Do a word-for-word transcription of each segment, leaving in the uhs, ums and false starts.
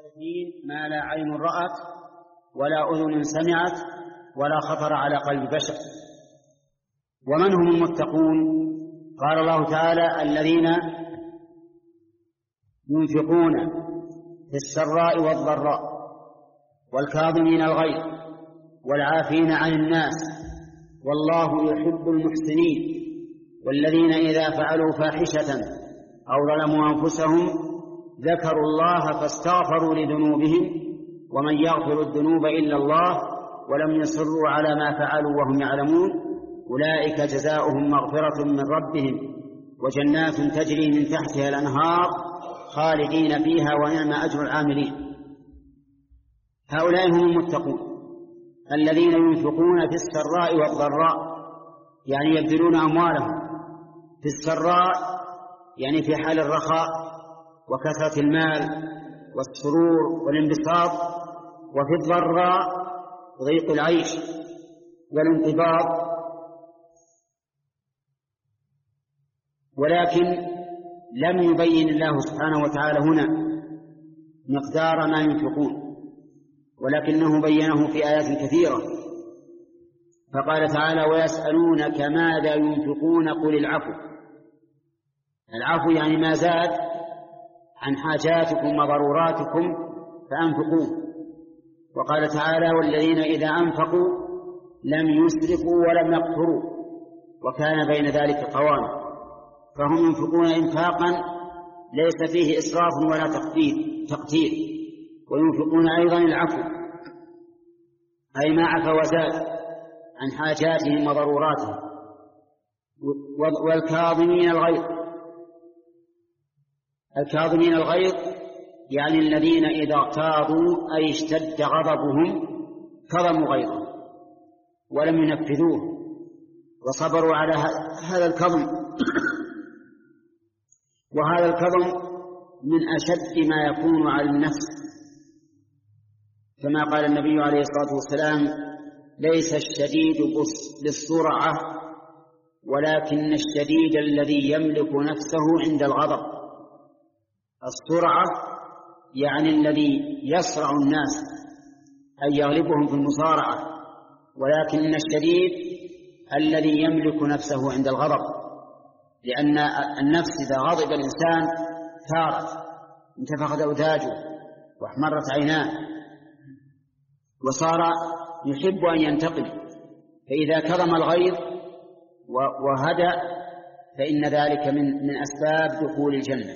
الصالحين ما لا عين رأت ولا أذن سمعت ولا خطر على قلب بشر. ومن هم المتقون؟ قال الله تعالى: الذين ينفقون في السراء والضراء والكاظمين الغيظ والعافين عن الناس والله يحب المحسنين والذين إذا فعلوا فاحشة أو ظلموا أنفسهم ذكروا الله فاستغفروا لذنوبهم ومن يغفر الذنوب إلا الله ولم يصروا على ما فعلوا وهم يعلمون أولئك جزاؤهم مغفرة من ربهم وجنات تجري من تحتها الأنهار خالدين فيها ونعم أجر العاملين. هؤلاء هم المتقون الذين ينفقون في السراء والضراء، يعني يبذلون أموالهم في السراء يعني في حال الرخاء وكثرة المال والسرور والانبساط، وفي الضراء ضيق العيش والانقباض. ولكن لم يبين الله سبحانه وتعالى هنا مقدار ما ينفقون، ولكنه بينه في آيات كثيرة، فقال تعالى: ويسألونك ماذا ينفقون قل العفو. العفو يعني ما زاد عن حاجاتكم وضروراتكم فأنفقوه. وقال تعالى: والذين إذا أنفقوا لم يسرفوا ولم يقتروا وكان بين ذلك قواما. فهم ينفقون إنفاقا ليس فيه إسراف ولا تقتير، وينفقون أيضا العفو أي ما عفا وزاد عن حاجاتهم وضروراتهم. والكاظمين الغيظ، الكاظمين الغيظ يعني الذين إذا اغتاظوا أي اشتد غضبهم كظموا غيظهم ولم ينفذوه وصبروا على هذا الكظم. وهذا الكظم من أشد ما يكون على النفس، كما قال النبي عليه الصلاة والسلام: ليس الشديد بالسرعة ولكن الشديد الذي يملك نفسه عند الغضب. السرعة يعني الذي يسرع الناس أي يغلبهم في المصارعة، ولكن الشديد الذي يملك نفسه عند الغضب، لأن النفس إذا غضب الإنسان ثارت انتفخت أوداجه واحمرت عيناه وصار يحب أن ينتقم، فإذا كظم الغيظ وهدأ فإن ذلك من من أسباب دخول الجنة.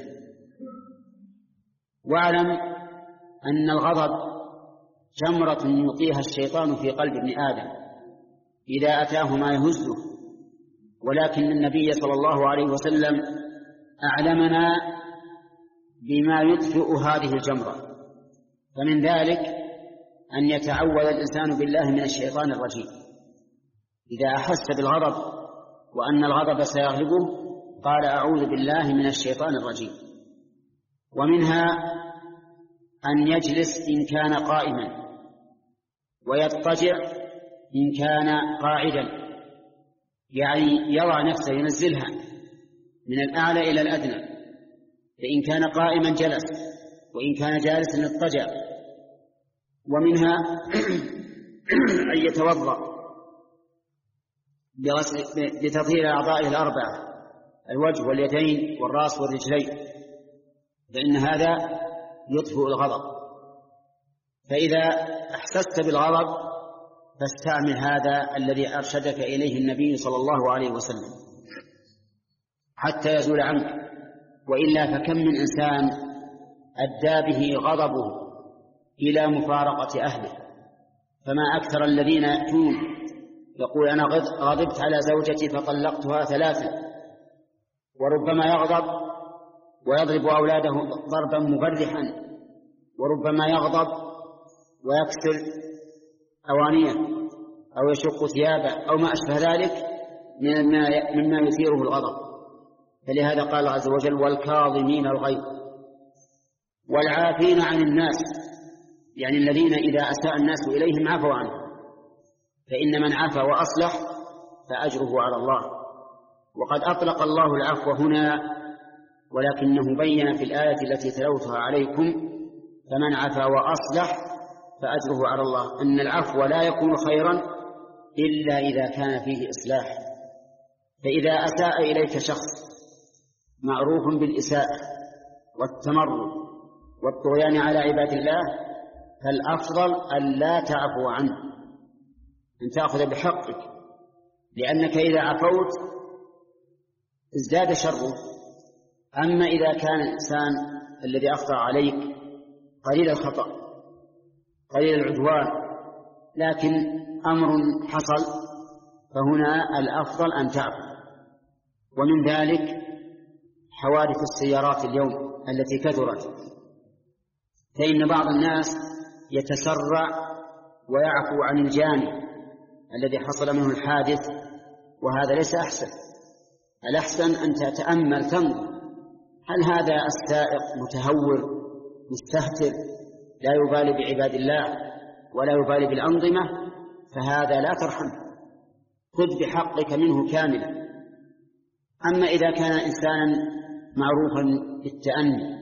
واعلم أن الغضب جمرة يلقيها الشيطان في قلب ابن آدم إذا أتاه ما يهزه، ولكن النبي صلى الله عليه وسلم أعلمنا بما يطفئ هذه الجمرة. فمن ذلك أن يتعوذ الإنسان بالله من الشيطان الرجيم. إذا أحس بالغضب وأن الغضب سيغلبه قال: أعوذ بالله من الشيطان الرجيم. ومنها أن يجلس إن كان قائما ويضطجع إن كان قاعدا، يعني يضع نفسه ينزلها من الأعلى إلى الأدنى، فإن كان قائما جلس وإن كان جالسا اضطجع. ومنها أن يتوضأ بتطهير أعضائه الأربعة: الوجه واليدين والرأس والرجلين، فإن هذا يطفئ الغضب. فإذا أحسست بالغضب فاستعمل هذا الذي أرشدك إليه النبي صلى الله عليه وسلم حتى يزول عنك، وإلا فكم من إنسان أدى به غضبه إلى مفارقة أهله. فما أكثر الذين يأتون يقول: أنا غضبت على زوجتي فطلقتها ثلاثا، وربما يغضب ويضرب أولاده ضربا مبرحا، وربما يغضب ويكسر أوانيه أو يشق ثيابه أو ما أشبه ذلك مما يثيره الغضب. فلهذا قال الله عز وجل: والكاظمين الغيظ والعافين عن الناس، يعني الذين إذا أساء الناس إليهم عفوا عنه، فإن من عفا وأصلح فأجره على الله. وقد أطلق الله العفو هنا، ولكنه بين في الآية التي تلوتها عليكم فمن عفا وأصلح فأجره على الله، أن العفو لا يكون خيرا إلا إذا كان فيه إصلاح. فإذا أساء إليك شخص معروف بالإساءة والتمرد والطغيان على عباد الله، فالأفضل أن لا تعفو عنه، أن تأخذ بحقك، لأنك إذا عفوت ازداد شره. أما إذا كان الإنسان الذي أخطأ عليك قليل الخطأ قليل العدوان لكن أمر حصل، فهنا الأفضل أن تعفو. ومن ذلك حوادث السيارات اليوم التي كثرت، فإن بعض الناس يتسرع ويعفو عن الجاني الذي حصل منه الحادث، وهذا ليس أحسن. الأحسن أن تتأمل تنظر هل هذا السائق متهور مستهتر لا يبالي بعباد الله ولا يبالي بالأنظمة، فهذا لا ترحمه، خذ بحقك منه كاملا. أما إذا كان إنسانا معروفا بالتأني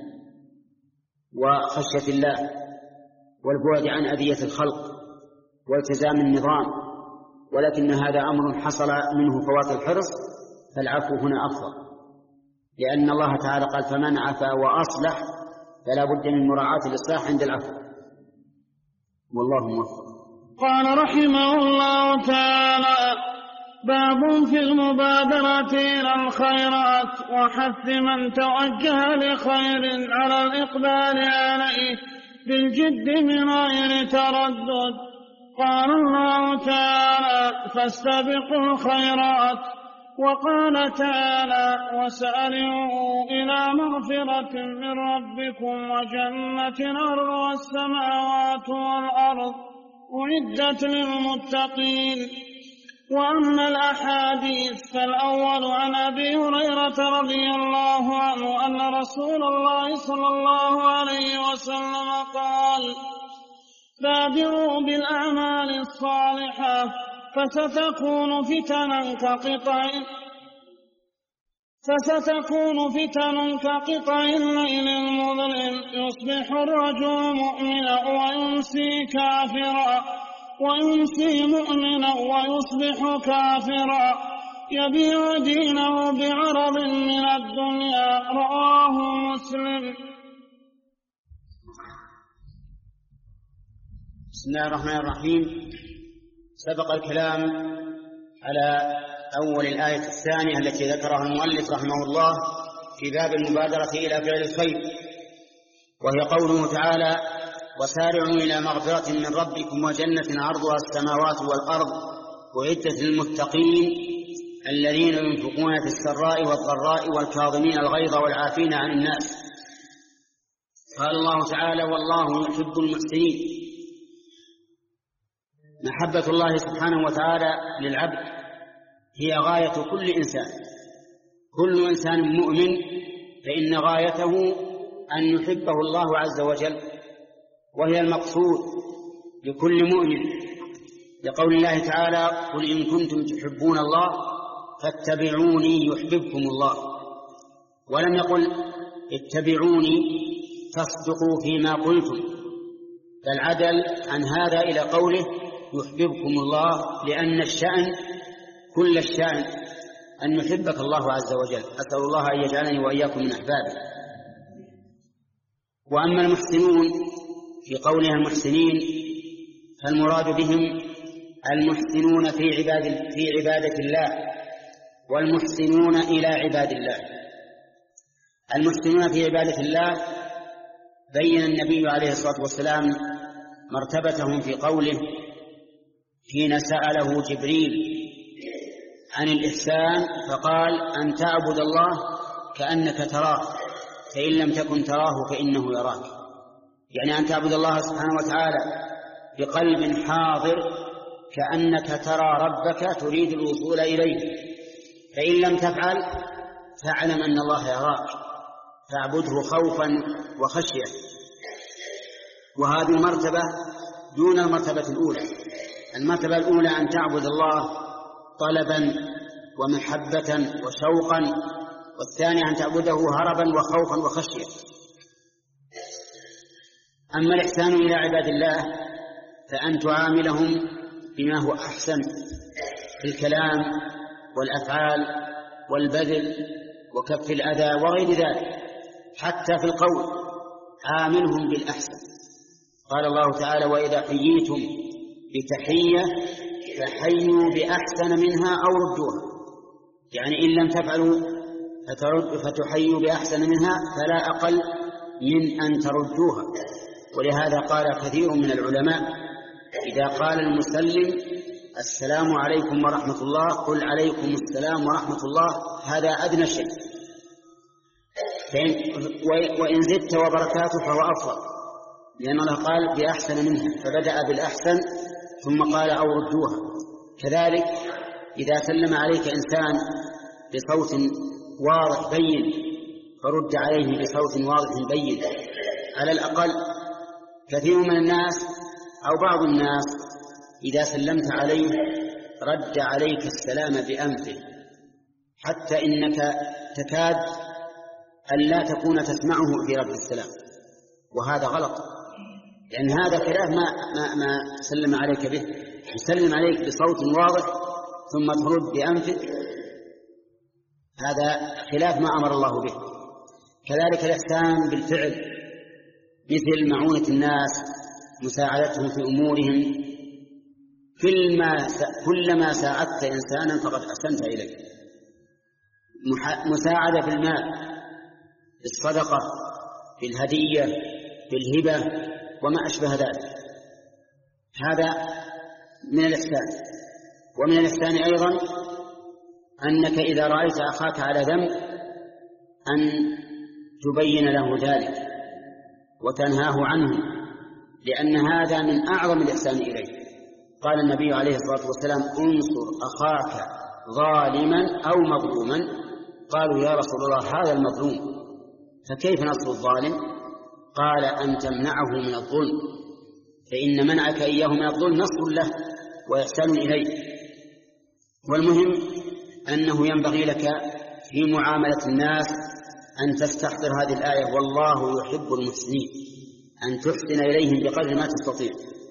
وخشية الله والبعد عن أذية الخلق والتزام النظام، ولكن هذا أمر حصل منه فوات الحرص، فالعفو هنا أفضل، لأن الله تعالى قال فمن عفا وأصلح فلا بد من مراعاة الإصلاح عند العفو، والله موفق. قال رحمه الله تعالى: باب في المبادرة إلى الخيرات وحث من توجه لخير على الإقبال عليه بالجد من غير تردد. قال الله تعالى: فاستبقوا الخيرات، وقال تعالى: وسارعوا إلى مغفرة من ربكم وجنة عرضها السماوات والأرض أعدت للمتقين. وأما الأحاديث فالأول عن أبي هريرة رضي الله عنه أن رسول الله صلى الله عليه وسلم قال: بادروا بالأعمال الصالحة فستكون فتنا كقطع فستكون فتن كقطع الليل المظلم، يصبح الرجل مؤمنا ويمسي كافرا ويمسي مؤمنا ويصبح كافرا، يبيع دينه بعرض من الدنيا. رواه مسلم. بسم الله الرحمن الرحيم. سبق الكلام على أول الآية الثانية التي ذكرها المؤلف رحمه الله في باب المبادرة إلى فعل الخير، وهي قوله تعالى: وسارعوا إلى مغفرة من ربكم وجنة عرضها السماوات والأرض أعدت للمتقين الذين ينفقون في السراء والضراء والكاظمين الغيظ والعافين عن الناس. قال الله تعالى: والله يحب المحسنين. محبة الله سبحانه وتعالى للعبد هي غاية كل إنسان. كل إنسان مؤمن فإن غايته أن يحبه الله عز وجل، وهي المقصود لكل مؤمن، لقول الله تعالى: قل إن كنتم تحبون الله فاتبعوني يحببكم الله. ولم يقل اتبعوني تصدقوا فيما قلتم، بل عدل عن هذا إلى قوله يحببكم الله، لأن الشأن كل الشأن أن يحبك الله عز وجل. أسأل الله أن يجعلني وإياكم من أحبابه. وأما المحسنون في قولها المحسنين فالمراد بهم المحسنون في عبادة, في عبادة الله والمحسنون إلى عباد الله. المحسنون في عبادة الله بين النبي عليه الصلاة والسلام مرتبتهم في قوله حين سأله جبريل عن الإحسان فقال: أن تعبد الله كأنك تراه فإن لم تكن تراه فإنه يراك. يعني أن تعبد الله سبحانه وتعالى بقلب حاضر كأنك ترى ربك تريد الوصول إليه، فإن لم تفعل فاعلم أن الله يراك، فاعبده خوفا وخشية. وهذه المرتبة دون المرتبة الأولى. المرتبة الأولى أن تعبد الله طلبا ومحبة وشوقا، والثانية أن تعبده هربا وخوفا وخشية. أما الإحسان إلى عباد الله فأن تعاملهم بما هو أحسن في الكلام والأفعال والبذل وكف الأذى وغير ذلك، حتى في القول عاملهم بالأحسن. قال الله تعالى: وإذا حييتم بتحية فحيوا بأحسن منها أو ردوها، يعني إن لم تفعلوا فترد فتحيوا بأحسن منها فلا أقل من أن تردوها. ولهذا قال كثير من العلماء: إذا قال المسلم السلام عليكم ورحمة الله قل عليكم السلام ورحمة الله، هذا أدنى شيء، وإن زدت وبركاته فهو أفضل، لأن الله قال بأحسن منها فبدأ بالأحسن ثم قال أو ردوها. كذلك إذا سلم عليك إنسان بصوت واضح بين فرد عليه بصوت واضح بين. على الأقل كثير من الناس أو بعض الناس إذا سلمت عليه رد عليك السلام بأنفه، حتى إنك تكاد أن لا تكون تسمعه في رد السلام، وهذا غلط، لأن هذا خلاف ما, ما, ما سلم عليك به. يسلم عليك بصوت واضح ثم ترد بأنفك، هذا خلاف ما أمر الله به. كذلك الإحسان بالفعل، مثل معونة الناس، مساعدتهم في أمورهم، كلما كلما ساعدت إنسانا فقد أحسنت إليه. مساعدة في المال، بالصدقة، بالهدية، بالهبة وما أشبه ذلك، هذا من الإحسان. ومن الإحسان أيضا أنك إذا رأيت أخاك على ذنب أن تبين له ذلك وتنهاه عنه، لأن هذا من أعظم الإحسان إليه. قال النبي عليه الصلاة والسلام: انصر أخاك ظالما أو مظلوما. قالوا: يا رسول الله هذا المظلوم، فكيف نصر الظالم؟ قال: أن تمنعه من الظلم، فإن منعك إياه من الظلم نصر له وإحسان إليه. والمهم أنه ينبغي لك في معاملة الناس أن تستحضر هذه الآية: والله يحب المحسنين، أن تحسن إليهم بقدر ما تستطيع.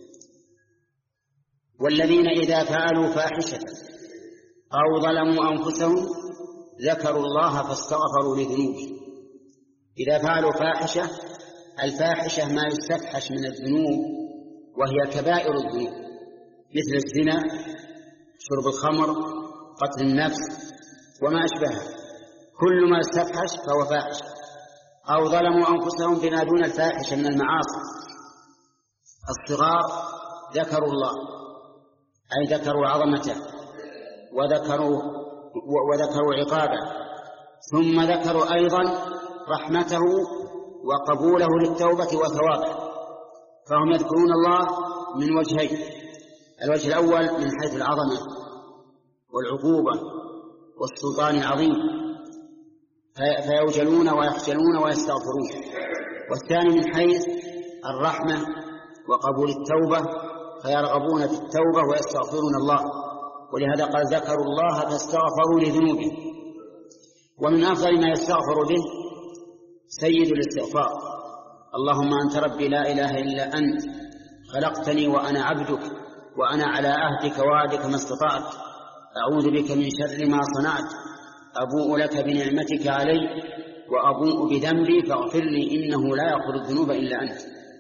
والذين إذا فعلوا فاحشة أو ظلموا أنفسهم ذكروا الله فاستغفروا لذنوبهم. إذا فعلوا فاحشة، الفاحشة ما يستفحش من الذنوب وهي كبائر الذنوب، مثل الزنا، شرب الخمر، قتل النفس وما أشبهها، كل ما يستفحش فهو فاحش. أو ظلموا أنفسهم بما دون الفاحشة من المعاصي. الصغار ذكروا الله، أي ذكروا عظمته وذكروا, وذكروا عقابه، ثم ذكروا أيضا رحمته وقبوله للتوبة وثوابه. فهم يذكرون الله من وجهين: الوجه الأول من حيث العظمة والعقوبة والسلطان العظيم، فيوجلون ويخجلون ويستغفرون. والثاني من حيث الرحمة وقبول التوبة، فيرغبون في التوبة ويستغفرون الله. ولهذا قال: ذكروا الله فاستغفروا لذنوبهم. ومن أفضل ما يستغفر به سيد الاستغفار: اللهم أنت ربي لا إله إلا أنت، خلقتني وأنا عبدك، وأنا على عهدك ووعدك ما استطعت، أعوذ بك من شر ما صنعت، أبوء لك بنعمتك علي وأبوء بذنبي فاغفر لي إنه لا يغفر الذنوب إلا أنت.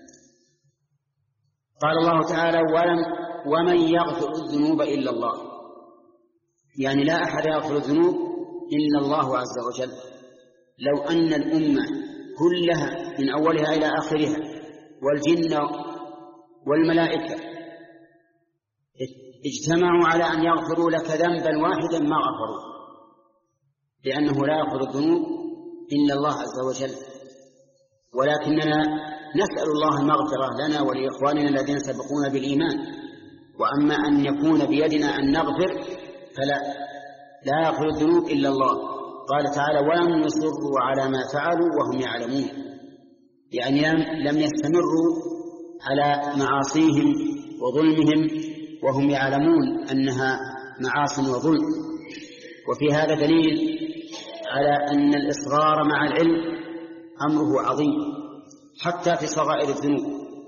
قال الله تعالى: ولم ومن يغفر الذنوب إلا الله، يعني لا أحد يغفر الذنوب إلا الله عز وجل. لو أن الأمة كلها من أولها إلى آخرها والجن والملائكة اجتمعوا على أن يغفروا لك ذنبا واحدا ما غفروا، لأنه لا يغفر الذنوب إلا الله عز وجل. ولكننا نسأل الله المغفرة لنا ولإخواننا الذين سبقونا بالإيمان. وأما أن يكون بيدنا أن نغفر فلا لا يغفر الذنوب إلا الله. قال تعالى: ولم يصروا على ما فعلوا وهم يعلمون، يعني لم يستمروا على معاصيهم وظلمهم وهم يعلمون أنها معاصي وظلم. وفي هذا دليل على أن الإصرار مع العلم أمره عظيم حتى في صغائر الذنوب.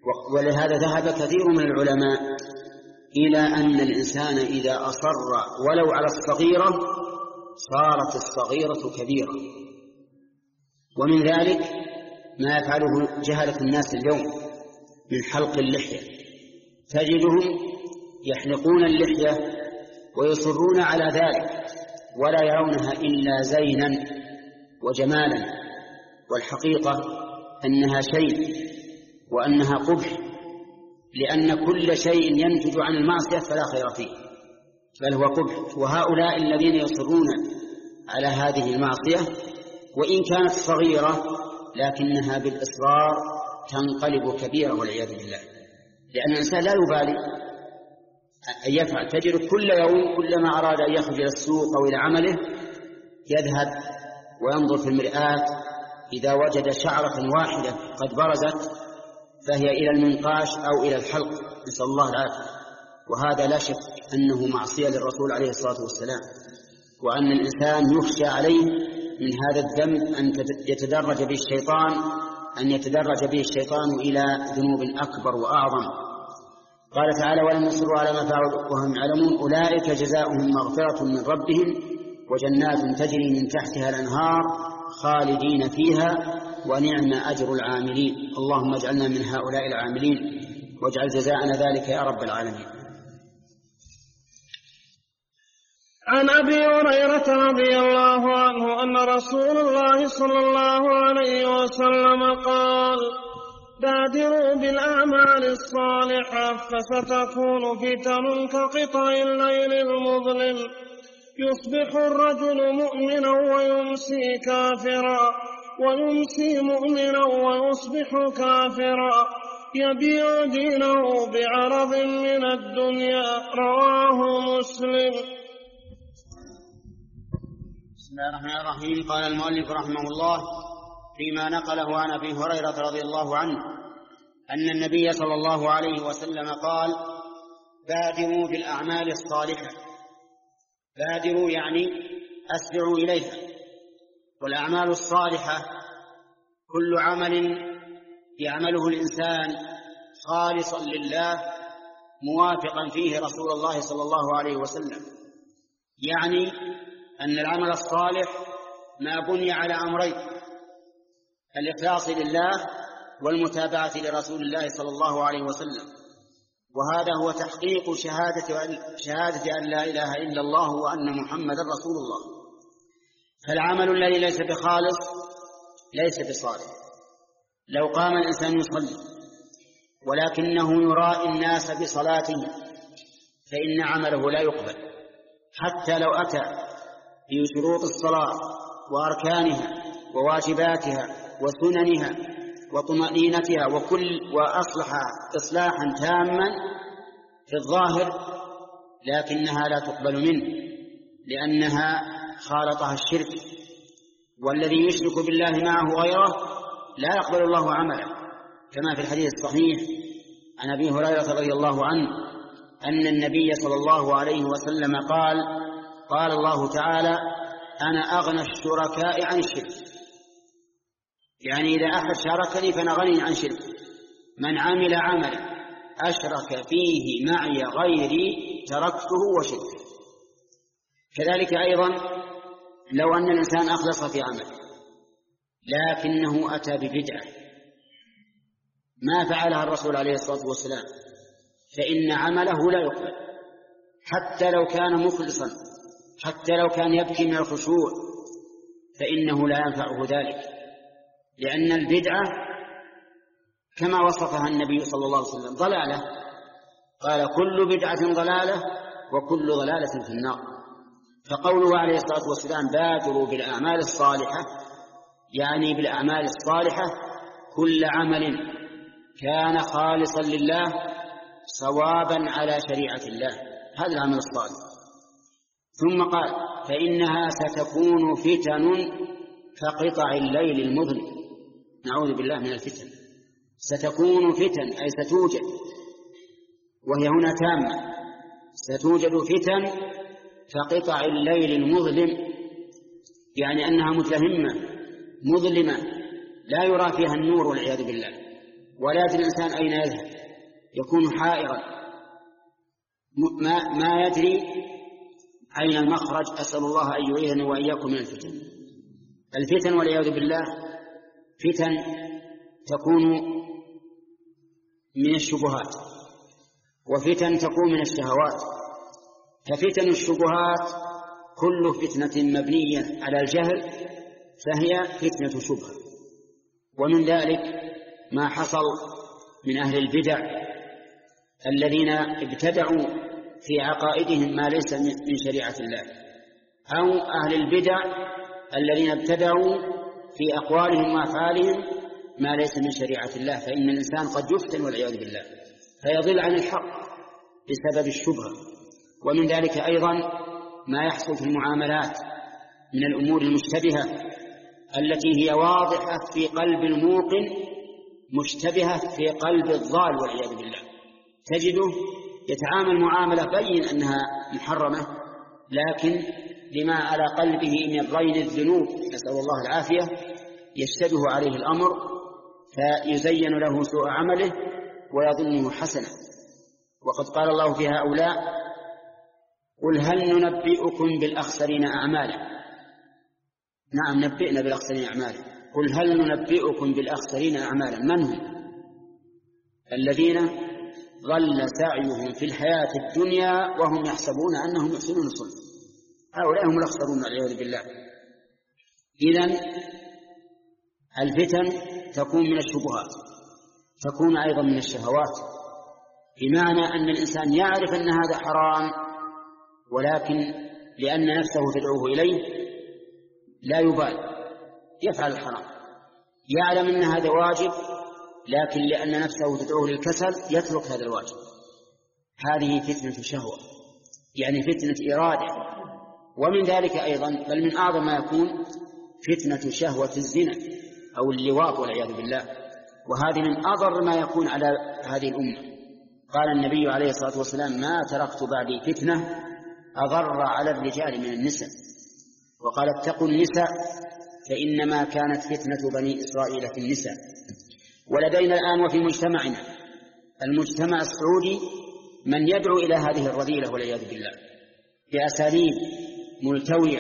ولهذا ذهب كثير من العلماء إلى أن الإنسان إذا أصر ولو على الصغيرة صارت الصغيرة كبيرة. ومن ذلك ما يفعله جهلة الناس اليوم من حلق اللحية، تجدهم يحلقون اللحية ويصرون على ذلك ولا يرونها إلا زينا وجمالا، والحقيقة أنها شيء وأنها قبح، لأن كل شيء ينتج عن المعصية فلا خير فيه بل هو قبح. وهؤلاء الذين يصرون على هذه المعصية وإن كانت صغيرة لكنها بالإصرار تنقلب كبيرة والعياذ بالله، لأن الإنسان لا يبالي أن يفعل. تجد كل يوم كلما أراد أن يخرج إلى السوق أو إلى عمله يذهب وينظر في المرآة، إذا وجد شعرة واحدة قد برزت فهي إلى المنقاش أو إلى الحلق، نسأل الله العافية. وهذا لا شك أنه معصية للرسول عليه الصلاة والسلام، وأن الإنسان يخشى عليه من هذا الذنب أن يتدرج به الشيطان أن يتدرج به الشيطان إلى ذنوب أكبر وأعظم. قال تعالى: ولم يصروا على ما فعلوا وهم يعلمون أولئك جزاؤهم مغفرة من ربهم وجنات تجري من تحتها الأنهار خالدين فيها ونعم أجر العاملين. اللهم اجعلنا من هؤلاء العاملين واجعل جزاءنا ذلك يا رب العالمين. عن أبي هريرة رضي الله عنه أن رسول الله صلى الله عليه وسلم قال: بادروا بالأعمال الصالحة فستكون فتن كقطع الليل المظلم، يصبح الرجل مؤمنا ويمسي كافرا ويمسي مؤمنا ويصبح كافرا يبيع دينه بعرض من الدنيا. رواه مسلم. بسم الله الرحمن الرحيم. قال المؤلف رحمه الله فيما نقله عن أبي هريرة رضي الله عنه أن النبي صلى الله عليه وسلم قال: بادروا بالأعمال الصالحة. بادروا يعني أسرعوا إليها. والأعمال الصالحة كل عمل يعمله الإنسان خالصا لله موافقا فيه رسول الله صلى الله عليه وسلم، يعني أن العمل الصالح ما بني على أمرين: الإخلاص لله والمتابعة لرسول الله صلى الله عليه وسلم. وهذا هو تحقيق شهادة, شهادة أن لا إله إلا الله وأن محمد رسول الله. فالعمل الذي ليس بخالص ليس بصالح. لو قام الإنسان يصلي ولكنه يرائي الناس بصلاته فإن عمله لا يقبل، حتى لو أتى بشروط الصلاة وأركانها وواجباتها وسننها وطمأنينتها وكل وأصلح إصلاحا تاما في الظاهر، لكنها لا تقبل منه لأنها خالطها الشرك. والذي يشرك بالله معه غيره لا يقبل الله عمله، كما في الحديث الصحيح عن أبي هريرة رضي الله عنه أن النبي صلى الله عليه وسلم قال: قال الله تعالى: أنا أغنى الشركاء عن الشرك، يعني إذا أحد شاركني فأنا غني عن شرك. من عمل عملا أشرك فيه معي غيري تركته وشركه. كذلك أيضا لو أن الإنسان أخلص في عمله لكنه أتى ببدعة ما فعلها الرسول عليه الصلاة والسلام فإن عمله لا يقبل، حتى لو كان مخلصا، حتى لو كان يبكي من الخشوع فإنه لا ينفعه ذلك، لأن البدعة كما وصفها النبي صلى الله عليه وسلم ضلالة. قال: كل بدعة ضلالة وكل ضلالة في النار. فقوله عليه الصلاة والسلام: بادروا بالأعمال الصالحة، يعني بالأعمال الصالحة كل عمل كان خالصا لله صوابا على شريعة الله، هذا العمل الصالح. ثم قال: فإنها ستكون فتن كقطع الليل المظلم. نعوذ بالله من الفتن. ستكون فتن أي ستوجد، وهي هنا تامة، ستوجد فتن كقطع الليل المظلم، يعني أنها متلهمة مظلمة لا يرى فيها النور والعياذ بالله. ولا يدري الإنسان أين يذهب، يكون حائرا ما, ما يدري أين المخرج. أسأل الله أن يعيذنا وإياكم من الفتن. الفتن والعياذ بالله فتن تكون من الشبهات، وفتن تكون من الشهوات. ففتن الشبهات كل فتنة مبنية على الجهل فهي فتنة شبهة. ومن ذلك ما حصل من أهل البدع الذين ابتدعوا في عقائدهم ما ليس من شريعة الله، أو أهل البدع الذين ابتدعوا في أقوالهم وأفعالهم ما ليس من شريعة الله. فإن الإنسان قد يفتن والعياذ بالله فيضل عن الحق بسبب الشبهة. ومن ذلك أيضا ما يحصل في المعاملات من الأمور المشتبهة التي هي واضحة في قلب الموقن مشتبهة في قلب الضال والعياذ بالله. تجده يتعامل معاملة بين أنها محرمة، لكن لما على قلبه من رين الذنوب نسأل الله العافية يشتبه عليه الأمر فيزين له سوء عمله ويظنه حسنا. وقد قال الله في هؤلاء: قل هل ننبئكم بالأخسرين أعمالا. نعم، نبئنا بالأخسرين أعمالا. قل هل ننبئكم بالأخسرين أعمالا. من هم؟ الذين ضل سعيهم في الحياة الدنيا وهم يحسبون أنهم يحسنون صنعا. هؤلاء هم الأخسرون والعياذ بالله. إذن الفتن تكون من الشبهات، تكون أيضا من الشهوات، بمعنى أن الإنسان يعرف أن هذا حرام ولكن لأن نفسه تدعوه إليه لا يبال يفعل الحرام. يعلم أن هذا واجب لكن لأن نفسه تدعوه للكسل يترك هذا الواجب. هذه فتنة شهوة، يعني فتنة إرادة. ومن ذلك أيضا بل من أعظم ما يكون فتنة شهوة الزنا أو اللواط والعياذ بالله، وهذه من أضر ما يكون على هذه الأمة. قال النبي عليه الصلاة والسلام: ما تركت بعدي فتنة أضر على الرجال من النساء. وقال: اتقوا النساء فإنما كانت فتنة بني إسرائيل في النساء. ولدينا الآن وفي مجتمعنا المجتمع السعودي من يدعو إلى هذه الرذيلة والعياذ بالله بأساليب ملتوية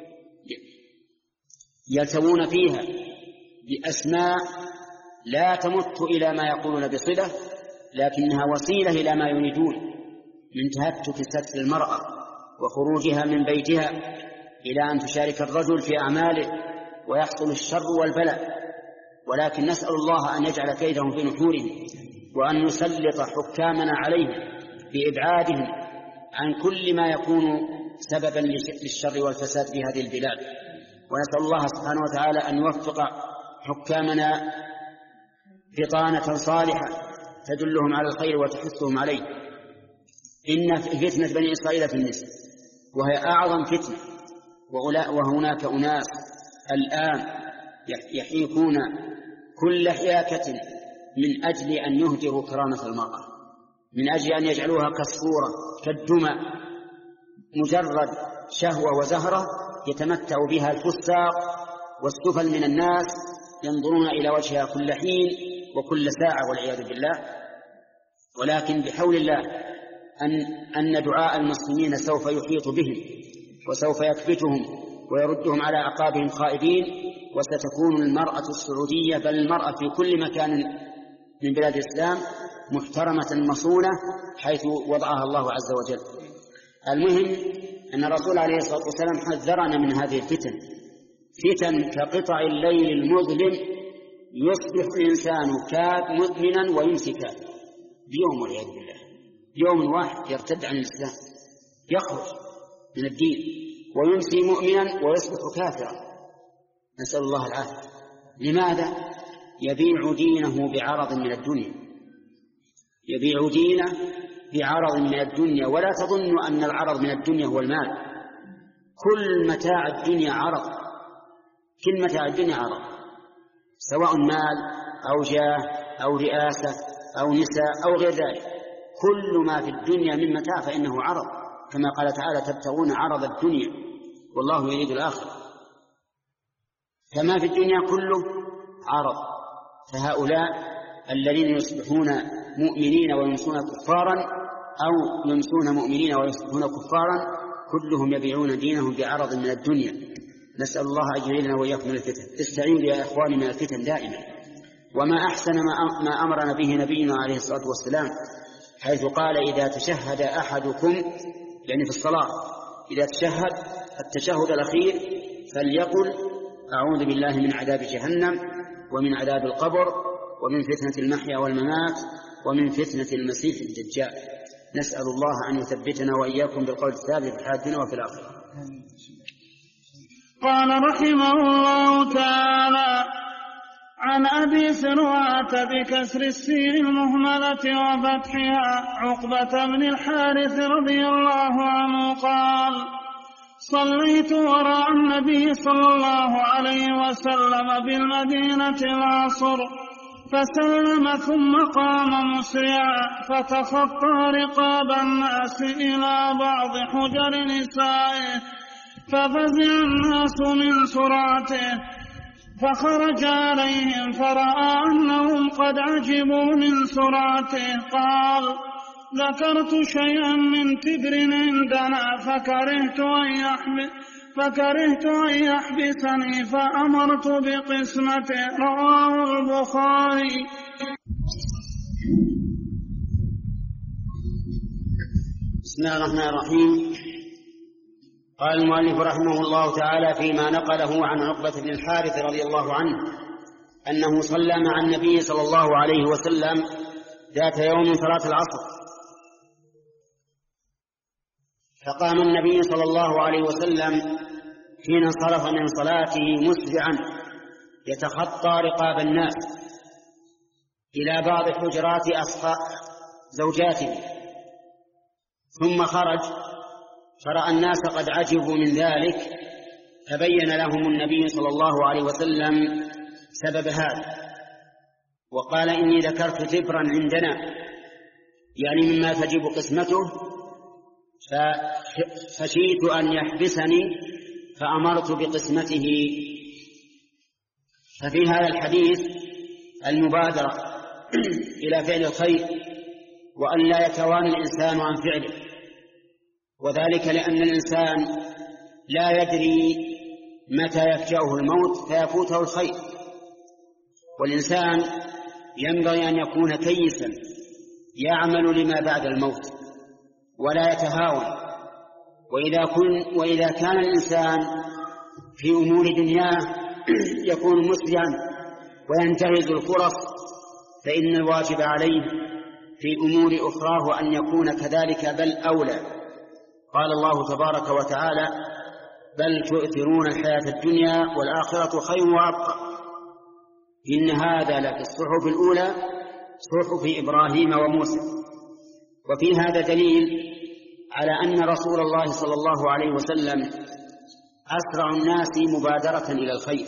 يلتوون فيها بأسماء لا تمت إلى ما يقولون بصلة، لكنها وسيلة إلى ما يريدون من تهتك ستر المرأة وخروجها من بيتها إلى أن تشارك الرجل في أعماله ويحصل الشر والبلاء. ولكن نسأل الله أن يجعل كيدهم في نحورهم وأن يسلط حكامنا عليهم بإبعادهم عن كل ما يكون سببا للشر والفساد في هذه البلاد. ونسأل الله سبحانه وتعالى أن يوفق حكامنا بطانة صالحة تدلهم على الخير وتحثهم عليه. إن فتنة بني إسرائيل في النساء وهي أعظم فتنة، وهناك أناس الآن يحيكون كل حياكة من أجل أن يهدروا كرامة المرأة، من أجل أن يجعلوها كالصورة كالدمى، مجرد شهوة وزهرة يتمتع بها الفساق والسفل من الناس ينظرون إلى وجهها كل حين وكل ساعة والعياذ بالله. ولكن بحول الله أن, أن دعاء المسلمين سوف يحيط بهم وسوف يكبتهم ويردهم على أعقابهم خائبين، وستكون المرأة السعودية بل المرأة في كل مكان من بلاد الإسلام محترمة مصونة حيث وضعها الله عز وجل. المهم أن الرسول عليه الصلاة والسلام حذرنا من هذه الفتن، فتن كقطع الليل المظلم يصبح الإنسان مؤمنا ويمسي كافرا بيوم والعياذ بالله. يوم واحد يرتد عن الإسلام يخرج من الدين ويمسي مؤمنا ويصبح كافرا، نسأل الله العافية. لماذا؟ يبيع دينه بعرض من الدنيا، يبيع دينه بعرض من الدنيا. ولا تظن أن العرض من الدنيا هو المال، كل متاع الدنيا عرض، كل متاع الدنيا عرض، سواء مال أو جاه أو رئاسة أو نساء أو غير ذلك. كل ما في الدنيا من متاع فإنه عرض، كما قال تعالى: تبتغون عرض الدنيا والله يريد الآخرة. فما في الدنيا كله عرض. فهؤلاء الذين يصبحون مؤمنين ويمسون كفارا أو يمسون مؤمنين ويصبحون كفارا كلهم يبيعون دينهم بعرض من الدنيا. نسأل الله أن يجعلنا وإياكم من الفتن. استعينوا يا إخواني من الفتن دائما. وما أحسن ما أمرنا به نبينا عليه الصلاة والسلام حيث قال إذا تشهد أحدكم يعني في الصلاة إذا تشهد التشهد الأخير فليقل أعوذ بالله من عذاب جهنم ومن عذاب القبر ومن فتنة المحيا والممات ومن فتنة المسيح الدجال. نسأل الله أن يثبتنا وإياكم بالقول الثابت في حياتنا وفي الآخرة. قال رحمه الله تعالى: عن أبي سروعة بكسر السين المهملة وفتحها عقبة بن الحارث رضي الله عنه قال: صليت وراء النبي صلى الله عليه وسلم بالمدينة العصر فسلم ثم قام مسرعا فتخطى رقاب الناس إلى بعض حجر نسائه ففزع الناس من سرعته فخرج عليهم فرأى أنهم قد عجبوا من سرعته قال: ذكرت شيئا من تبر عندنا فكرهت أن يحبس فكرهت أن يحبسني فأمرت بقسمته. رواه البخاري. بسم الله الرحمن الرحيم. قال المؤلف رحمه الله تعالى فيما نقله عن عقبة بن الحارث رضي الله عنه أنه صلى مع النبي صلى الله عليه وسلم ذات يوم صلاة العصر فقام النبي صلى الله عليه وسلم حين انصرف من صلاته مسرعا يتخطى رقاب الناس إلى بعض حجرات أصحاب زوجاته ثم خرج فرأى الناس قد عجبوا من ذلك فبين لهم النبي صلى الله عليه وسلم سبب هذا وقال: إني ذكرت تبرا عندنا يعني مما تجب قسمته فخشيت أن يحبسني فأمرت بقسمته. ففي هذا الحديث المبادرة إلى فعل الخير وأن لا يتوانى الإنسان عن فعله، وذلك لأن الإنسان لا يدري متى يفجأه الموت فيفوته الخير، والإنسان ينبغي أن يكون كيسا يعمل لما بعد الموت ولا يتهاون. وإذا, كن وإذا كان الإنسان في أمور دنياه يكون مسرعا وينتهز الفرص فإن الواجب عليه في أمور أخراه أن يكون كذلك بل أولى. قال الله تبارك وتعالى: بل تؤثرون الحياة الدنيا والآخرة خير وأبقى إن هذا لفي الصحف الأولى صحف إبراهيم وموسى. وفي هذا دليل على أن رسول الله صلى الله عليه وسلم أسرع الناس مبادرة إلى الخير،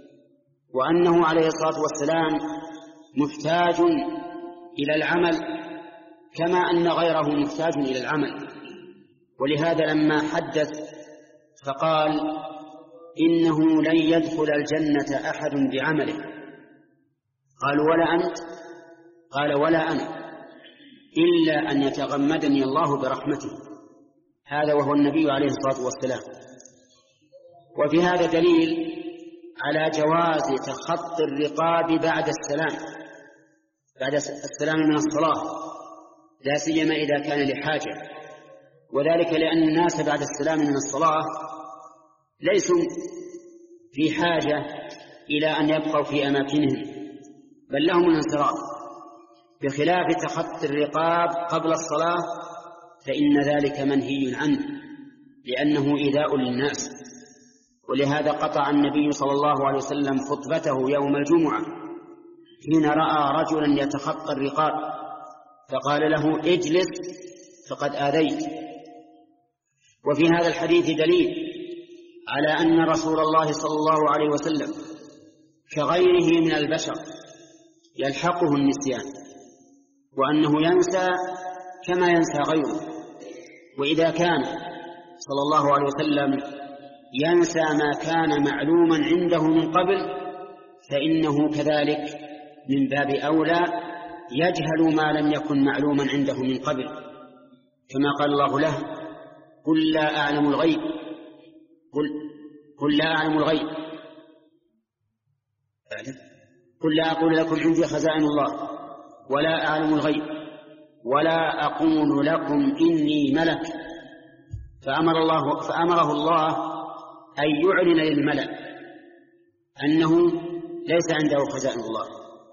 وأنه عليه الصلاة والسلام محتاج إلى العمل كما أن غيره محتاج إلى العمل. ولهذا لما حدث فقال: إنه لن يدخل الجنة أحد بعمله. قالوا: ولا أنت؟ قال: ولا أنا، إلا أن يتغمدني الله برحمته. هذا وهو النبي عليه الصلاة والسلام. وفي هذا دليل على جواز تخطي الرقاب بعد السلام بعد السلام من الصلاة، لا سيما إذا كان لحاجة، وذلك لأن الناس بعد السلام من الصلاة ليسوا في حاجة إلى أن يبقوا في أماكنهم بل لهم الانصراف، بخلاف تخطي الرقاب قبل الصلاة فإن ذلك منهي عنه لأنه إيذاء للناس. ولهذا قطع النبي صلى الله عليه وسلم خطبته يوم الجمعة حين رأى رجلا يتخطى الرقاب فقال له: اجلس فقد آذيت. وفي هذا الحديث دليل على أن رسول الله صلى الله عليه وسلم كغيره من البشر يلحقه النسيان، وأنه ينسى كما ينسى غيره. وإذا كان صلى الله عليه وسلم ينسى ما كان معلوما عنده من قبل فإنه كذلك من باب أولى يجهل ما لم يكن معلوما عنده من قبل، كما قال الله له: قل لا أعلم الغيب قل, قل لا أعلم الغيب قل لا أقول لكم عندي خزائن الله ولا أعلم الغيب ولا أقول لكم إني ملك. فأمر الله فأمره الله أن يعلن للملأ أنه ليس عنده خزائن الله،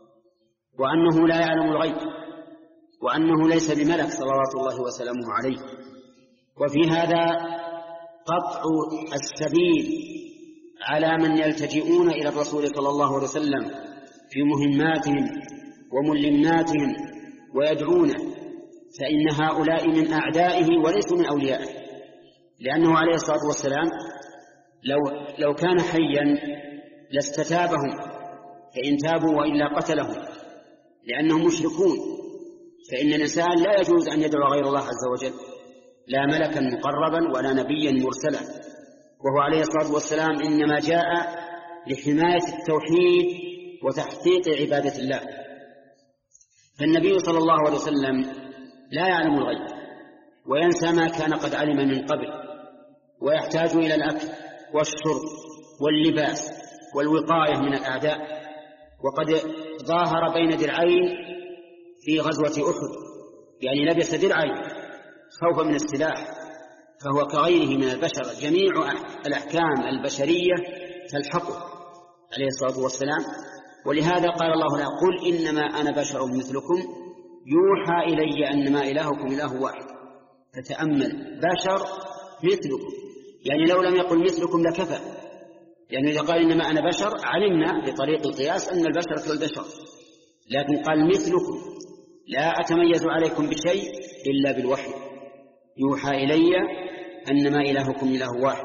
وأنه لا يعلم الغيب، وأنه ليس بملك صلوات الله وسلامه عليه. وفي هذا قطع السبيل على من يلتجئون إلى الرسول صلى الله عليه وسلم في مهماتهم وملماتهم ويدعونه، فإن هؤلاء من أعدائه وليسوا من أوليائه، لأنه عليه الصلاة والسلام لو, لو كان حيا لاستتابهم، فإن تابوا وإلا قتلهم، لأنهم مشركون. فإن الإنسان لا يجوز أن يدعو غير الله عز وجل، لا ملكا مقربا ولا نبيا مرسلا، وهو عليه الصلاة والسلام إنما جاء لحماية التوحيد وتحقيق عبادة الله. فالنبي صلى الله عليه وسلم لا يعلم الغيب، وينسى ما كان قد علم من قبل، ويحتاج إلى الأكل والشرب واللباس والوقاية من الأعداء. وقد ظاهر بين درعين في غزوة أحد، يعني لبس درعين خوفا من السلاح، فهو كغيره من البشر، جميع الأحكام البشرية تلحقه عليه الصلاة والسلام. ولهذا قال الله له: قل إنما أنا بشر مثلكم يوحى إلي أنما إلهكم إله واحد. فتأمل، بشر مثلكم، يعني لو لم يقل مثلكم لكفى، يعني إذا قال إنما أنا بشر علمنا بطريق القياس أن البشر كالبشر، لكن قال مثلكم، لا أتميز عليكم بشيء إلا بالوحي، يوحى إلي أنما إلهكم إله واحد.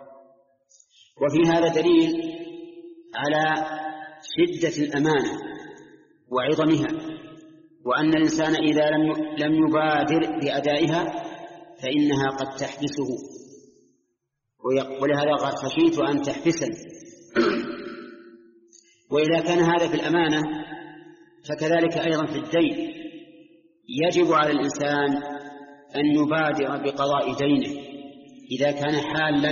وفي هذا دليل على شدة الأمانة وعظمها، وأن الإنسان إذا لم يبادر بأدائها فإنها قد تحبسه، ولهذا قال: خشيت أن تحبسني. وإذا كان هذا في الأمانة فكذلك أيضا في الدين، يجب على الإنسان أن يبادر بقضاء دينه إذا كان حالا،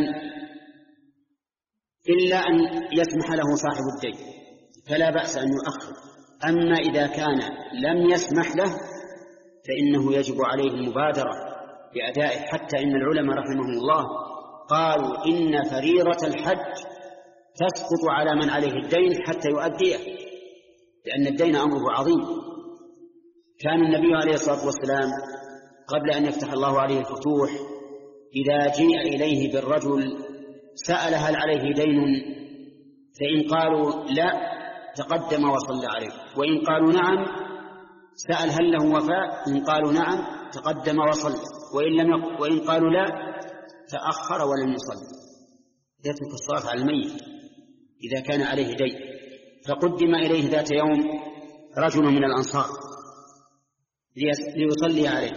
إلا أن يسمح له صاحب الدين فلا بأس أن يؤخر. أما إذا كان لم يسمح له فإنه يجب عليه المبادرة بأدائه، حتى إن العلماء رحمهم الله قالوا إن فريضة الحج تسقط على من عليه الدين حتى يؤديه، لأن الدين أمره عظيم. كان النبي عليه الصلاة والسلام قبل أن يفتح الله عليه الفتوح إذا جيء إليه بالرجل سأل هل عليه دين، فإن قالوا لا تقدم وصلى عليه، وإن قالوا نعم سأل هل له وفاء، إن قالوا نعم تقدم وصلى، وإن, لم وإن قالوا لا تأخر ولم يصلي، يترك الصلاة على الميت إذا كان عليه دين. فقدم إليه ذات يوم رجل من الأنصار ليصلي عليه،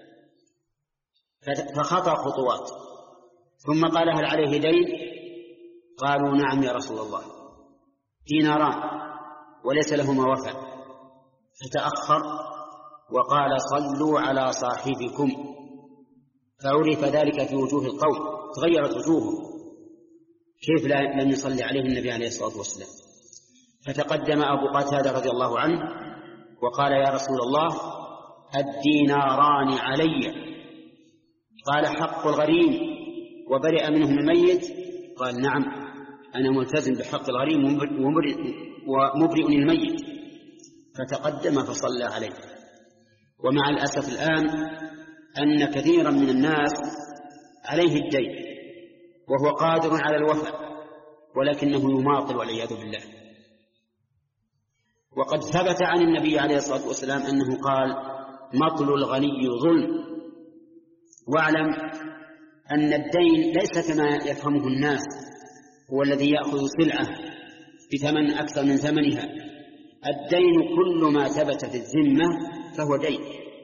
فخطى خطوات، ثم قال هل عليه دين؟ قالوا نعم يا رسول الله، ديناران وليس لهما وفاء. فتأخر وقال صلوا على صاحبكم، فعرف ذلك في وجوه القوم، تغيرت وجوههم، كيف لم يصلي عليه النبي عليه الصلاة والسلام. فتقدم أبو قتادة رضي الله عنه وقال يا رسول الله الديناران علي. قال حق الغريم وبرئ منهم الميت؟ قال نعم أنا ملتزم بحق الغريم ومبرئ الميت. فتقدم فصلى عليه. ومع الأسف الآن أن كثيرا من الناس عليه الدين وهو قادر على الوفاء ولكنه يماطل والعياذ بالله. وقد ثبت عن النبي عليه الصلاة والسلام أنه قال مطل الغني ظلم. واعلم أن الدين ليس كما يفهمه الناس، هو الذي يأخذ سلعة بثمن أكثر من ثمنها. الدين كل ما ثبت في الذمة فهو دين،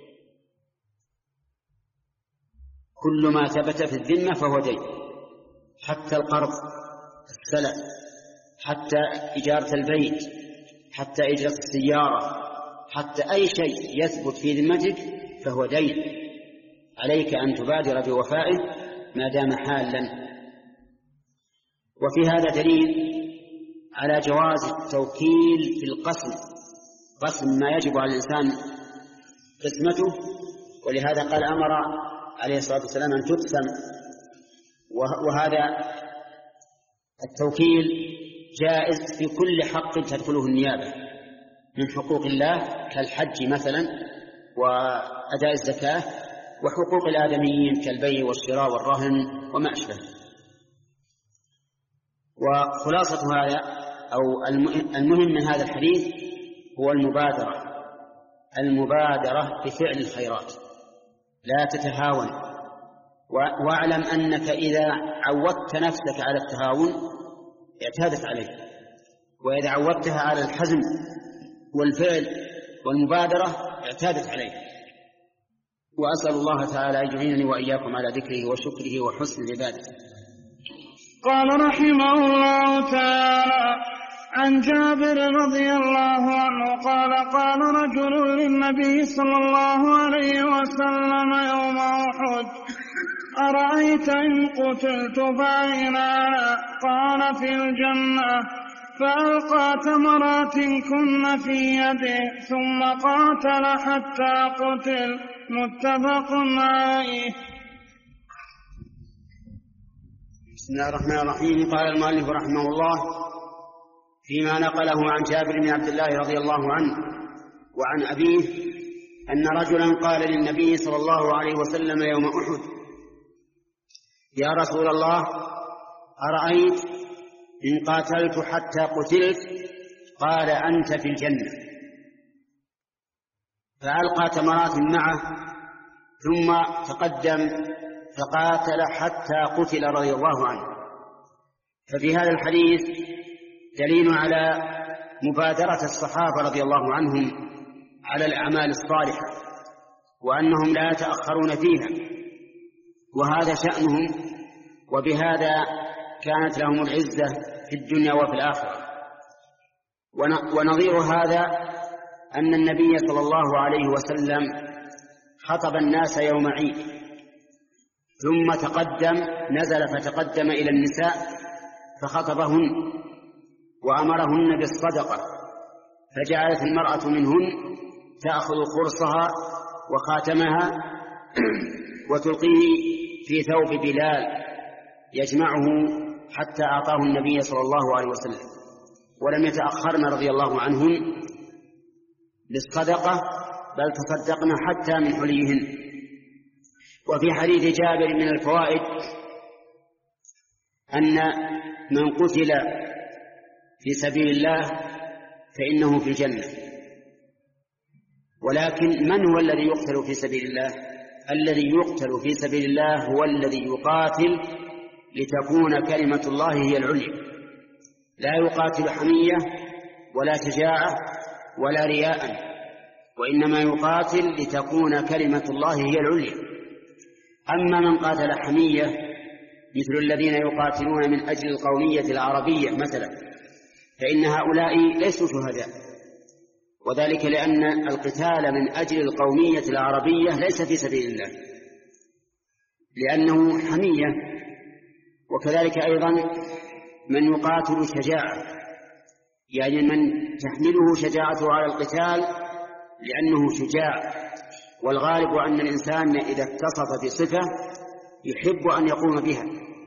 كل ما ثبت في الذمة فهو دين، حتى القرض، السلف، حتى إجارة البيت، حتى إجارة السيارة، حتى أي شيء يثبت في ذمتك فهو دين، عليك أن تبادر بوفائه ما دام حالا. وفي هذا دليل على جواز التوكيل في القسم، قسم ما يجب على الإنسان قسمته، ولهذا قال أمر عليه الصلاة والسلام أن تقسم. وهذا التوكيل جائز في كل حق تدخله النيابة من حقوق الله كالحج مثلا وأداء الزكاة، وحقوق الآدميين كالبيع والشراء والرهن وما أشبه. وخلاصة هذا أو المهم من هذا الحديث هو المبادرة، المبادرة بفعل الخيرات، لا تتهاون. واعلم أنك إذا عودت نفسك على التهاون اعتادت عليه، وإذا عودتها على الحزم والفعل والمبادرة اعتادت عليه. وأسأل الله تعالى أن يعينني وإياكم على ذكره وشكره وحسن عبادته. قال رحمه الله تعالى: عن جابر رضي الله عنه قال: قال رجل للنبي صلى الله عليه وسلم يوم أحد: أرأيت إن قتلت فأين أنا؟ قال: في الجنة. فألقى تمرات كن في يده ثم قاتل حتى قتل. متفق عليه. بسم الله الرحمن الرحيم. قال المؤلف رحمه الله فيما نقله عن جابر بن عبد الله رضي الله عنه وعن أبيه أن رجلا قال للنبي صلى الله عليه وسلم يوم أحد: يا رسول الله، أرأيت إن قاتلت حتى قتلت؟ قال: أنت في الجنة. فألقى تمرات معه ثم تقدم فقاتل حتى قتل رضي الله عنه. ففي هذا الحديث دليل على مبادرة الصحابة رضي الله عنهم على الأعمال الصالحة، وأنهم لا يتأخرون فيها، وهذا شأنهم، وبهذا كانت لهم العزة في الدنيا وفي الآخرة. ونظير هذا أن النبي صلى الله عليه وسلم خطب الناس يوم عيد، ثم تقدم نزل فتقدم إلى النساء فخطبهن وأمرهن بالصدقة، فجعلت المرأة منهن تأخذ قرصها وخاتمها وتلقيه في ثوب بلال يجمعه حتى أعطاه النبي صلى الله عليه وسلم، ولم يتأخرن رضي الله عنهن بالصدقة، بل تصدقن حتى من حليهن. وفي حديث جابر من الفوائد أن من قتل في سبيل الله فإنه في الجنة. ولكن من هو الذي يقتل في سبيل الله؟ الذي يقتل في سبيل الله هو الذي يقاتل لتكون كلمة الله هي العليا، لا يقاتل حمية ولا شجاعة ولا رياء، وإنما يقاتل لتكون كلمة الله هي العليا. أما من قاتل حمية مثل الذين يقاتلون من أجل القومية العربية مثلا، فإن هؤلاء ليسوا شهداء، وذلك لأن القتال من أجل القومية العربية ليس في سبيل الله، لأنه حمية. وكذلك أيضا من يقاتل شجاعة، يعني من تحمله شجاعته على القتال لأنه شجاع، والغالب أن الإنسان إذا اتصف بصفة يحب أن يقوم بها،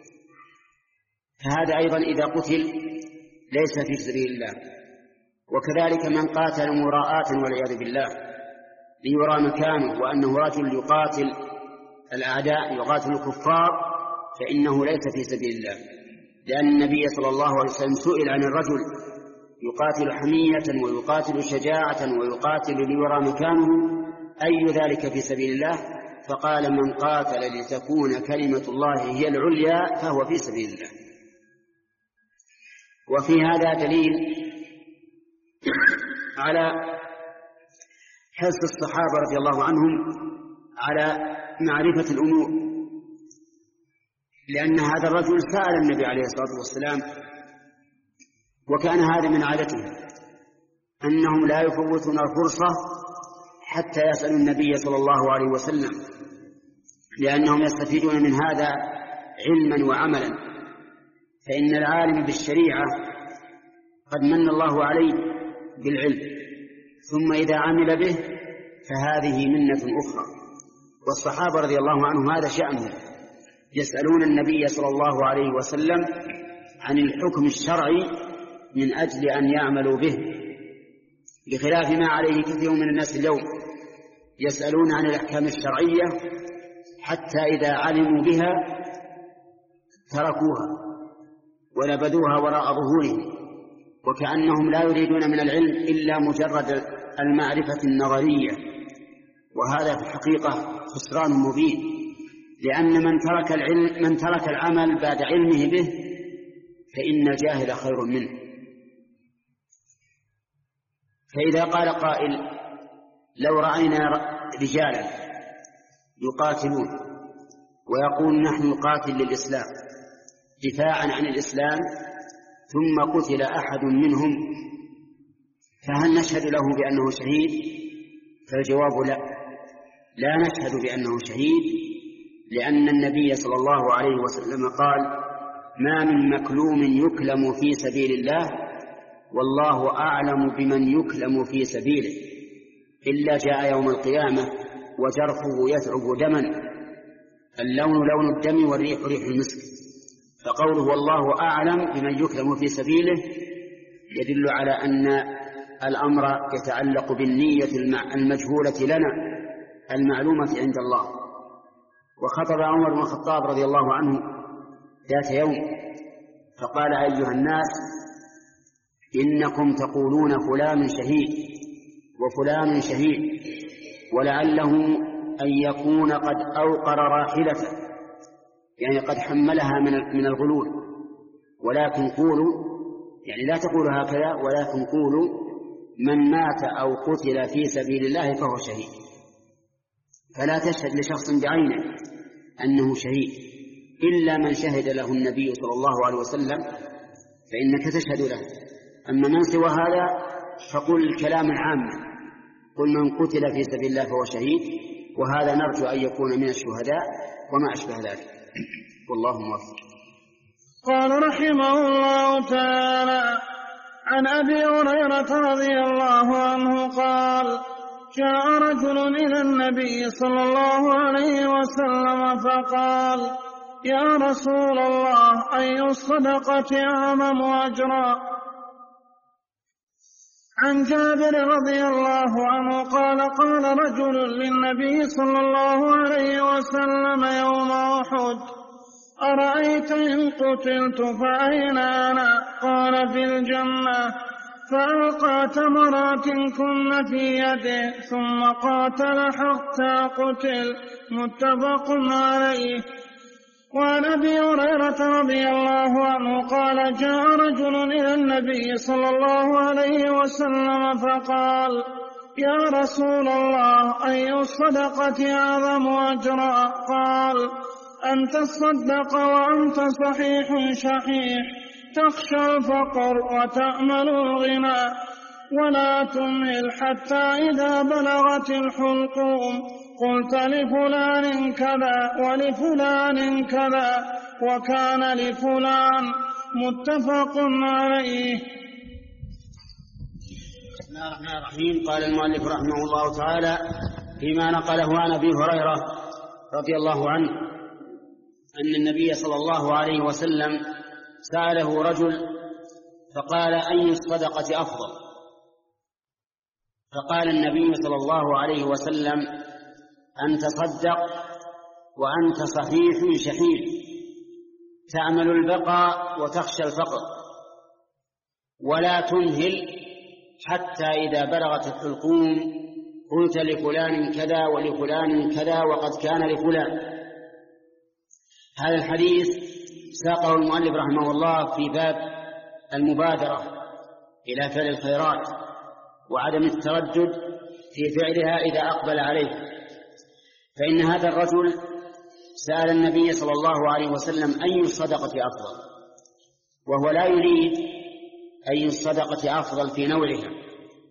فهذا أيضا إذا قتل ليس في سبيل الله. وكذلك من قاتل مراءة والعياذ بالله ليرى مكانه وأنه رجل يقاتل الأعداء يقاتل الكفار، فإنه ليس في سبيل الله، لأن النبي صلى الله عليه وسلم سئل عن الرجل يقاتل حمية ويقاتل شجاعة ويقاتل ليرى مكانه أي ذلك في سبيل الله؟ فقال: من قاتل لتكون كلمة الله هي العليا فهو في سبيل الله. وفي هذا دليل على حرص الصحابة رضي الله عنهم على معرفة الأمور، لأن هذا الرجل سأل النبي عليه الصلاة والسلام، وكان هذا من عادته، أنهم لا يفوتون الفرصة حتى يسألوا النبي صلى الله عليه وسلم، لأنهم يستفيدون من هذا علما وعملا. فإن العالم بالشريعة قد من الله عليه بالعلم، ثم إذا عمل به فهذه منة أخرى. والصحابة رضي الله عنهم هذا شأنهم، يسألون النبي صلى الله عليه وسلم عن الحكم الشرعي من أجل أن يعملوا به، بخلاف ما عليه كثير من الناس اليوم، يسألون عن الأحكام الشرعية حتى إذا علموا بها تركوها ونبذوها وراء ظهورهم، وكأنهم لا يريدون من العلم إلا مجرد المعرفة النظرية، وهذا في الحقيقة خسران مبين، لأن من ترك العلم من ترك العمل بعد علمه به فإن الجاهل خير منه. فإذا قال قائل: لو رأينا رجالا يقاتلون ويقول نحن نقاتل للإسلام دفاعا عن الإسلام، ثم قتل أحد منهم، فهل نشهد له بأنه شهيد؟ فالجواب لا، لا نشهد بأنه شهيد، لأن النبي صلى الله عليه وسلم قال: ما من مكلوم يكلم في سبيل الله والله أعلم بمن يكلم في سبيله إلا جاء يوم القيامة وجرفه يثعب دما، اللون لون الدم والريح ريح المسك. فقوله والله أعلم بمن يكلم في سبيله يدل على أن الأمر يتعلق بالنية المجهولة لنا المعلومة عند الله. وخطب عمر بن الخطاب رضي الله عنه ذات يوم فقال: أيها الناس، إنكم تقولون فلان شهيد وفلان شهيد، ولعله أن يكون قد أوقر راحلته، يعني قد حملها من الغلول، ولكن قولوا، يعني لا تقولوا هكذا، ولكن قولوا من مات أو قتل في سبيل الله فهو شهيد. فلا تشهد لشخص بعينه أنه شهيد إلا من شهد له النبي صلى الله عليه وسلم فإنك تشهد له. أما من سوى هذا فقل الكلام العام، قل من قتل في سبيل الله فهو شهيد، وهذا نرجو أن يكون من الشهداء وما أشبه ذلك، والله موفق. قال رحمه الله تعالى: عن أبي هريرة رضي الله عنه قال: جاء رجل إلى النبي صلى الله عليه وسلم فقال: يا رسول الله، أي الصدقة أعظم أجرا؟ عن جابر رضي الله عنه قال: قال رجل للنبي صلى الله عليه وسلم يوم أحد: أرأيت إن قتلت فأين أنا؟ قال: في الجنة. فألقى تمرات كن في يده ثم قاتل حتى قتل، متفق عليه. وعن أبي هريرة رضي الله عنه قال: جاء رجل إلى النبي صلى الله عليه وسلم فقال: يا رسول الله، أي الصدقة أعظم أجرا؟ قال: أن تصدق وأنت صحيح شحيح، تخشى الفقر وتأمل الغنى، ولا تمهل حتى إذا بلغت الحلقوم قلت لفلان كذا ولفلان كذا وكان لفلان، متفق عليه. بسم الله الرحمن الرحيم. قال المؤلف رحمه الله تعالى فيما نقله عن أبي هريرة رضي الله عنه أن النبي صلى الله عليه وسلم سأله رجل فقال: أي الصدقة أفضل؟ فقال النبي صلى الله عليه وسلم: أن تصدق وأنت صحيح شحيح، تأمل البقاء وتخشى الفقر، ولا تمهل حتى إذا بلغت الحلقوم قلت لفلان كذا ولفلان كذا وقد كان لفلان. هذا الحديث ساقه المؤلف رحمه الله في باب المبادرة إلى فعل الخيرات وعدم التردد في فعلها إذا أقبل عليه. فإن هذا الرجل سأل النبي صلى الله عليه وسلم: أي الصدقة أفضل؟ وهو لا يريد أي الصدقة أفضل في نوعها،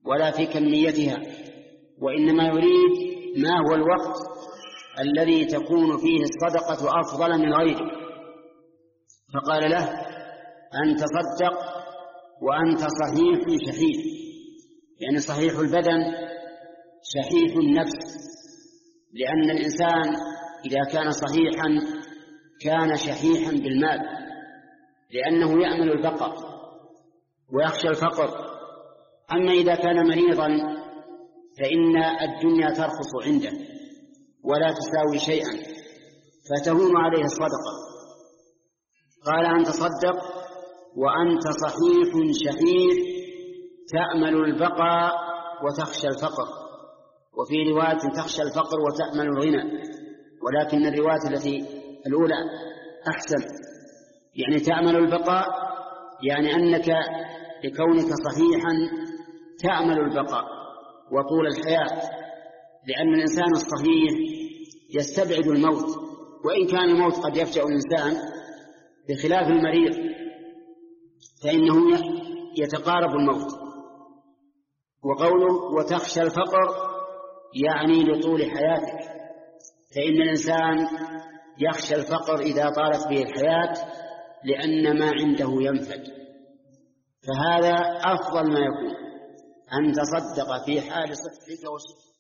ولا في كميتها، وإنما يريد ما هو الوقت الذي تكون فيه الصدقة أفضل من غيره. فقال له: أن تصدق وأنت صحيح شحيح، يعني صحيح البدن شحيح النفس، لأن الإنسان إذا كان صحيحا كان شحيحا بالمال، لأنه يأمل البقاء ويخشى الفقر. أما إذا كان مريضا فإن الدنيا ترخص عنده ولا تساوي شيئا فتهون عليه الصدقة. قال: أن تصدق وأنت صحيح شحيح تأمل البقاء وتخشى الفقر، وفي رواية تخشى الفقر وتأمل الغنى، ولكن الرواية التي الأولى أحسن، يعني تأمل البقاء، يعني أنك لكونك صحيحا تأمل البقاء وطول الحياة، لأن الإنسان الصحيح يستبعد الموت، وإن كان الموت قد يفجأ الإنسان بخلاف المريض فإنه يتقارب الموت. وقوله وتخشى الفقر يعني لطول حياتك، فإن الإنسان يخشى الفقر إذا طالت به الحياة لأن ما عنده ينفد. فهذا أفضل ما يكون، أن تصدق في حال صحتك وصحتك